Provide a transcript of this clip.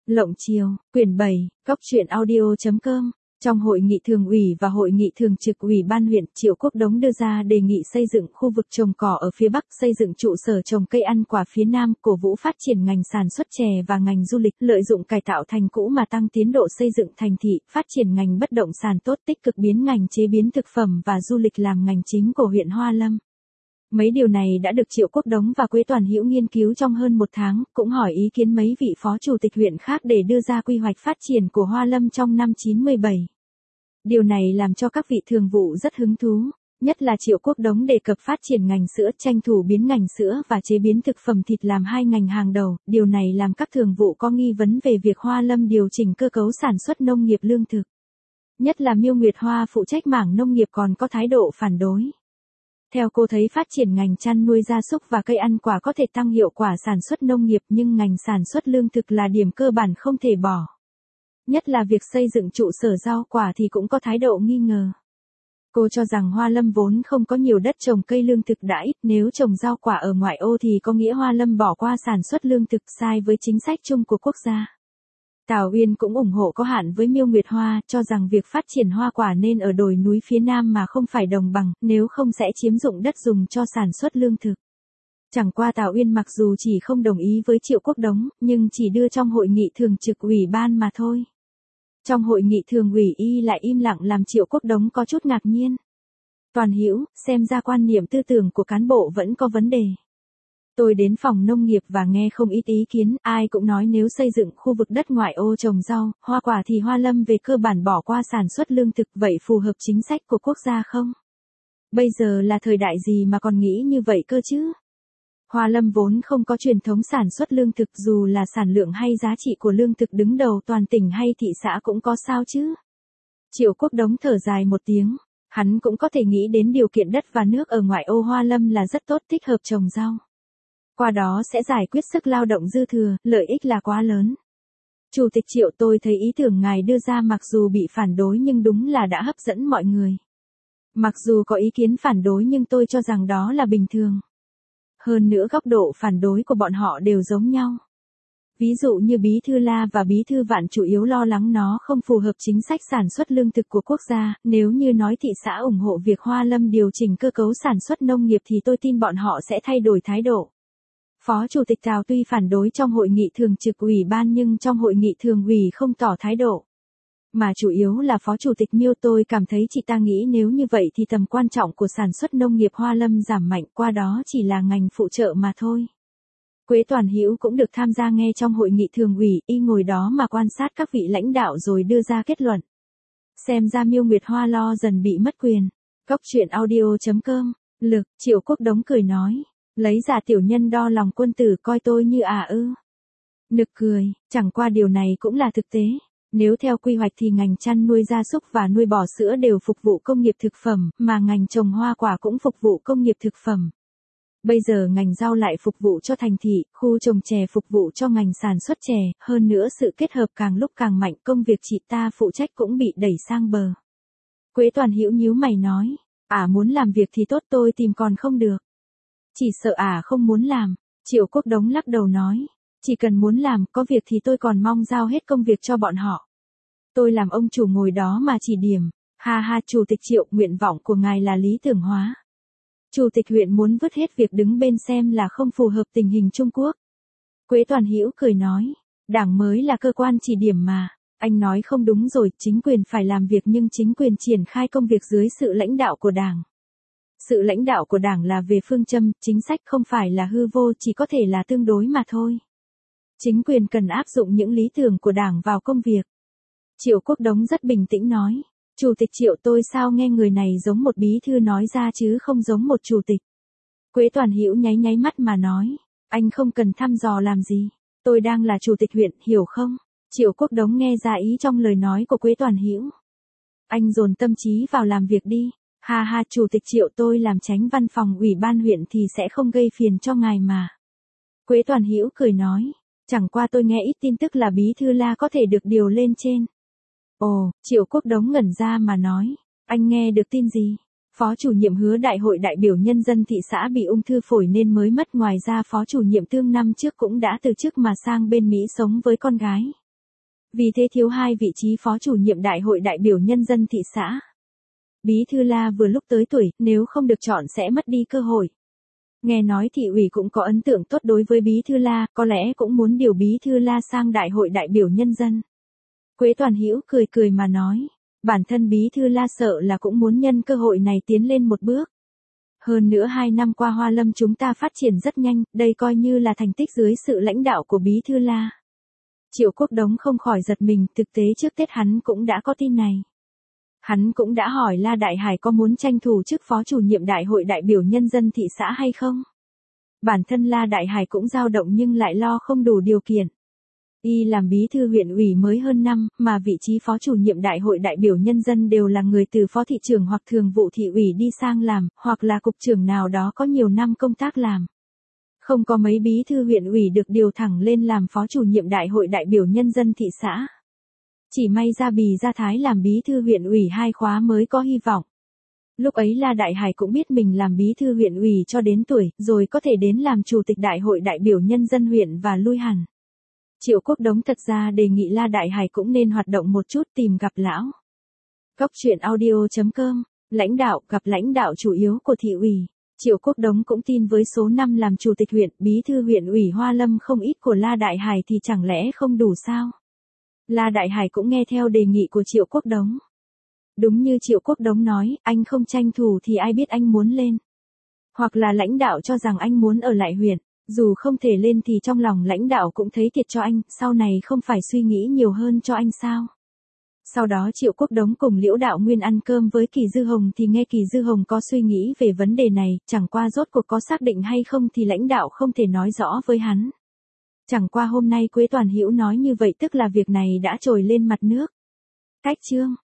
Lộng Chiều, quyển 7, Cóc truyện audio.com. Trong hội nghị thường ủy và hội nghị thường trực ủy ban huyện, Triệu Quốc Đống đưa ra đề nghị xây dựng khu vực trồng cỏ ở phía Bắc, xây dựng trụ sở trồng cây ăn quả phía Nam, cổ vũ phát triển ngành sản xuất chè và ngành du lịch, lợi dụng cải tạo thành cũ mà tăng tiến độ xây dựng thành thị, phát triển ngành bất động sản tốt, tích cực biến ngành chế biến thực phẩm và du lịch làm ngành chính của huyện Hoa Lâm. Mấy điều này đã được Triệu Quốc Đống và Quế Toàn Hữu nghiên cứu trong hơn một tháng, cũng hỏi ý kiến mấy vị phó chủ tịch huyện khác để đưa ra quy hoạch phát triển của Hoa Lâm trong năm 97. Điều này làm cho các vị thường vụ rất hứng thú, nhất là Triệu Quốc Đống đề cập phát triển ngành sữa, tranh thủ biến ngành sữa và chế biến thực phẩm thịt làm hai ngành hàng đầu. Điều này làm các thường vụ có nghi vấn về việc Hoa Lâm điều chỉnh cơ cấu sản xuất nông nghiệp lương thực. Nhất là Miêu Nguyệt Hoa phụ trách mảng nông nghiệp còn có thái độ phản đối. Theo cô thấy phát triển ngành chăn nuôi gia súc và cây ăn quả có thể tăng hiệu quả sản xuất nông nghiệp, nhưng ngành sản xuất lương thực là điểm cơ bản không thể bỏ. Nhất là việc xây dựng trụ sở rau quả thì cũng có thái độ nghi ngờ. Cô cho rằng Hoa Lâm vốn không có nhiều đất trồng cây lương thực đã ít, nếu trồng rau quả ở ngoại ô thì có nghĩa Hoa Lâm bỏ qua sản xuất lương thực, sai với chính sách chung của quốc gia. Tào Uyên cũng ủng hộ có hạn với Miêu Nguyệt Hoa, cho rằng việc phát triển hoa quả nên ở đồi núi phía Nam mà không phải đồng bằng, nếu không sẽ chiếm dụng đất dùng cho sản xuất lương thực. Chẳng qua Tào Uyên mặc dù chỉ không đồng ý với Triệu Quốc Đống, nhưng chỉ đưa trong hội nghị thường trực ủy ban mà thôi. Trong hội nghị thường ủy y lại im lặng làm Triệu Quốc Đống có chút ngạc nhiên. Toàn Hữu, xem ra quan niệm tư tưởng của cán bộ vẫn có vấn đề. Tôi đến phòng nông nghiệp và nghe không ít ý kiến, ai cũng nói nếu xây dựng khu vực đất ngoại ô trồng rau, hoa quả thì Hoa Lâm về cơ bản bỏ qua sản xuất lương thực, vậy phù hợp chính sách của quốc gia không? Bây giờ là thời đại gì mà còn nghĩ như vậy cơ chứ? Hoa Lâm vốn không có truyền thống sản xuất lương thực, dù là sản lượng hay giá trị của lương thực đứng đầu toàn tỉnh hay thị xã cũng có sao chứ? Triệu Quốc Đống thở dài một tiếng, hắn cũng có thể nghĩ đến điều kiện đất và nước ở ngoại ô Hoa Lâm là rất tốt, thích hợp trồng rau. Qua đó sẽ giải quyết sức lao động dư thừa, lợi ích là quá lớn. Chủ tịch Triệu, tôi thấy ý tưởng ngài đưa ra mặc dù bị phản đối nhưng đúng là đã hấp dẫn mọi người. Mặc dù có ý kiến phản đối nhưng tôi cho rằng đó là bình thường. Hơn nữa góc độ phản đối của bọn họ đều giống nhau. Ví dụ như Bí thư La và Bí thư Vạn chủ yếu lo lắng nó không phù hợp chính sách sản xuất lương thực của quốc gia, nếu như nói thị xã ủng hộ việc Hoa Lâm điều chỉnh cơ cấu sản xuất nông nghiệp thì tôi tin bọn họ sẽ thay đổi thái độ. Phó Chủ tịch Tào tuy phản đối trong hội nghị thường trực ủy ban nhưng trong hội nghị thường ủy không tỏ thái độ. Mà chủ yếu là Phó Chủ tịch Miêu, tôi cảm thấy chị ta nghĩ nếu như vậy thì tầm quan trọng của sản xuất nông nghiệp Hoa Lâm giảm mạnh, qua đó chỉ là ngành phụ trợ mà thôi. Quế Toàn Hữu cũng được tham gia nghe trong hội nghị thường ủy, y ngồi đó mà quan sát các vị lãnh đạo rồi đưa ra kết luận. Xem ra Miêu Nguyệt Hoa lo dần bị mất quyền. Cóc truyện audio.com. Lực, Triệu Quốc Đống cười nói. Lấy giả tiểu nhân đo lòng quân tử, coi tôi như ư. Nực cười, chẳng qua điều này cũng là thực tế. Nếu theo quy hoạch thì ngành chăn nuôi gia súc và nuôi bò sữa đều phục vụ công nghiệp thực phẩm, mà ngành trồng hoa quả cũng phục vụ công nghiệp thực phẩm. Bây giờ ngành rau lại phục vụ cho thành thị, khu trồng chè phục vụ cho ngành sản xuất chè, hơn nữa sự kết hợp càng lúc càng mạnh, công việc chị ta phụ trách cũng bị đẩy sang bờ. Quế Toàn Hữu nhíu mày nói, muốn làm việc thì tốt, tôi tìm còn không được. Chỉ sợ không muốn làm. Triệu Quốc Đống lắc đầu nói, chỉ cần muốn làm, có việc thì tôi còn mong giao hết công việc cho bọn họ. Tôi làm ông chủ ngồi đó mà chỉ điểm. Ha ha, Chủ tịch Triệu, nguyện vọng của ngài là lý tưởng hóa. Chủ tịch huyện muốn vứt hết việc đứng bên xem là không phù hợp tình hình Trung Quốc. Quế Toàn Hữu cười nói, đảng mới là cơ quan chỉ điểm mà. Anh nói không đúng rồi, chính quyền phải làm việc nhưng chính quyền triển khai công việc dưới sự lãnh đạo của đảng. Sự lãnh đạo của đảng là về phương châm, chính sách, không phải là hư vô, chỉ có thể là tương đối mà thôi. Chính quyền cần áp dụng những lý tưởng của đảng vào công việc. Triệu Quốc Đống rất bình tĩnh nói, Chủ tịch Triệu, tôi sao nghe người này giống một bí thư nói ra chứ không giống một chủ tịch. Quế Toàn Hữu nháy mắt mà nói, anh không cần thăm dò làm gì, tôi đang là chủ tịch huyện, hiểu không? Triệu Quốc Đống nghe ra ý trong lời nói của Quế Toàn Hữu. Anh dồn tâm trí vào làm việc đi. Ha ha, Chủ tịch Triệu, tôi làm chánh văn phòng ủy ban huyện thì sẽ không gây phiền cho ngài mà. Quế Toàn Hữu cười nói, chẳng qua tôi nghe ít tin tức là Bí thư La có thể được điều lên trên. Ồ, Triệu Quốc Đống ngẩn ra mà nói, anh nghe được tin gì? Phó chủ nhiệm Hứa đại hội đại biểu nhân dân thị xã bị ung thư phổi nên mới mất, ngoài ra phó chủ nhiệm Tương năm trước cũng đã từ chức mà sang bên Mỹ sống với con gái. Vì thế thiếu 2 vị trí phó chủ nhiệm đại hội đại biểu nhân dân thị xã. Bí thư La vừa lúc tới tuổi, nếu không được chọn sẽ mất đi cơ hội. Nghe nói thị ủy cũng có ấn tượng tốt đối với Bí thư La, có lẽ cũng muốn điều Bí thư La sang đại hội đại biểu nhân dân. Quế Toàn Hữu cười cười mà nói, bản thân Bí thư La sợ là cũng muốn nhân cơ hội này tiến lên một bước. Hơn nữa 2 năm qua Hoa Lâm chúng ta phát triển rất nhanh, đây coi như là thành tích dưới sự lãnh đạo của Bí thư La. Triệu Quốc Đống không khỏi giật mình, thực tế trước Tết hắn cũng đã có tin này. Hắn cũng đã hỏi La Đại Hải có muốn tranh thủ chức phó chủ nhiệm đại hội đại biểu nhân dân thị xã hay không. Bản thân La Đại Hải cũng dao động nhưng lại lo không đủ điều kiện. Y làm bí thư huyện ủy mới hơn năm, mà vị trí phó chủ nhiệm đại hội đại biểu nhân dân đều là người từ phó thị trưởng hoặc thường vụ thị ủy đi sang làm, hoặc là cục trưởng nào đó có nhiều năm công tác làm. Không có mấy bí thư huyện ủy được điều thẳng lên làm phó chủ nhiệm đại hội đại biểu nhân dân thị xã. Chỉ may ra Bì Gia Thái làm bí thư huyện ủy 2 khóa mới có hy vọng. Lúc ấy La Đại Hải cũng biết mình làm bí thư huyện ủy cho đến tuổi, rồi có thể đến làm chủ tịch đại hội đại biểu nhân dân huyện và lui hẳn. Triệu Quốc Đống thật ra đề nghị La Đại Hải cũng nên hoạt động một chút tìm gặp lão. Góc truyện audio.com, lãnh đạo gặp lãnh đạo chủ yếu của thị ủy. Triệu Quốc Đống cũng tin với số năm làm chủ tịch huyện, bí thư huyện ủy Hoa Lâm không ít của La Đại Hải thì chẳng lẽ không đủ sao? La Đại Hải cũng nghe theo đề nghị của Triệu Quốc Đống. Đúng như Triệu Quốc Đống nói, anh không tranh thủ thì ai biết anh muốn lên. Hoặc là lãnh đạo cho rằng anh muốn ở lại huyện, dù không thể lên thì trong lòng lãnh đạo cũng thấy thiệt cho anh, sau này không phải suy nghĩ nhiều hơn cho anh sao. Sau đó Triệu Quốc Đống cùng Liễu Đạo Nguyên ăn cơm với Kỳ Dư Hồng thì nghe Kỳ Dư Hồng có suy nghĩ về vấn đề này, chẳng qua rốt cuộc có xác định hay không thì lãnh đạo không thể nói rõ với hắn. Chẳng qua hôm nay Quế Toàn Hữu nói như vậy tức là việc này đã trồi lên mặt nước. Cách chương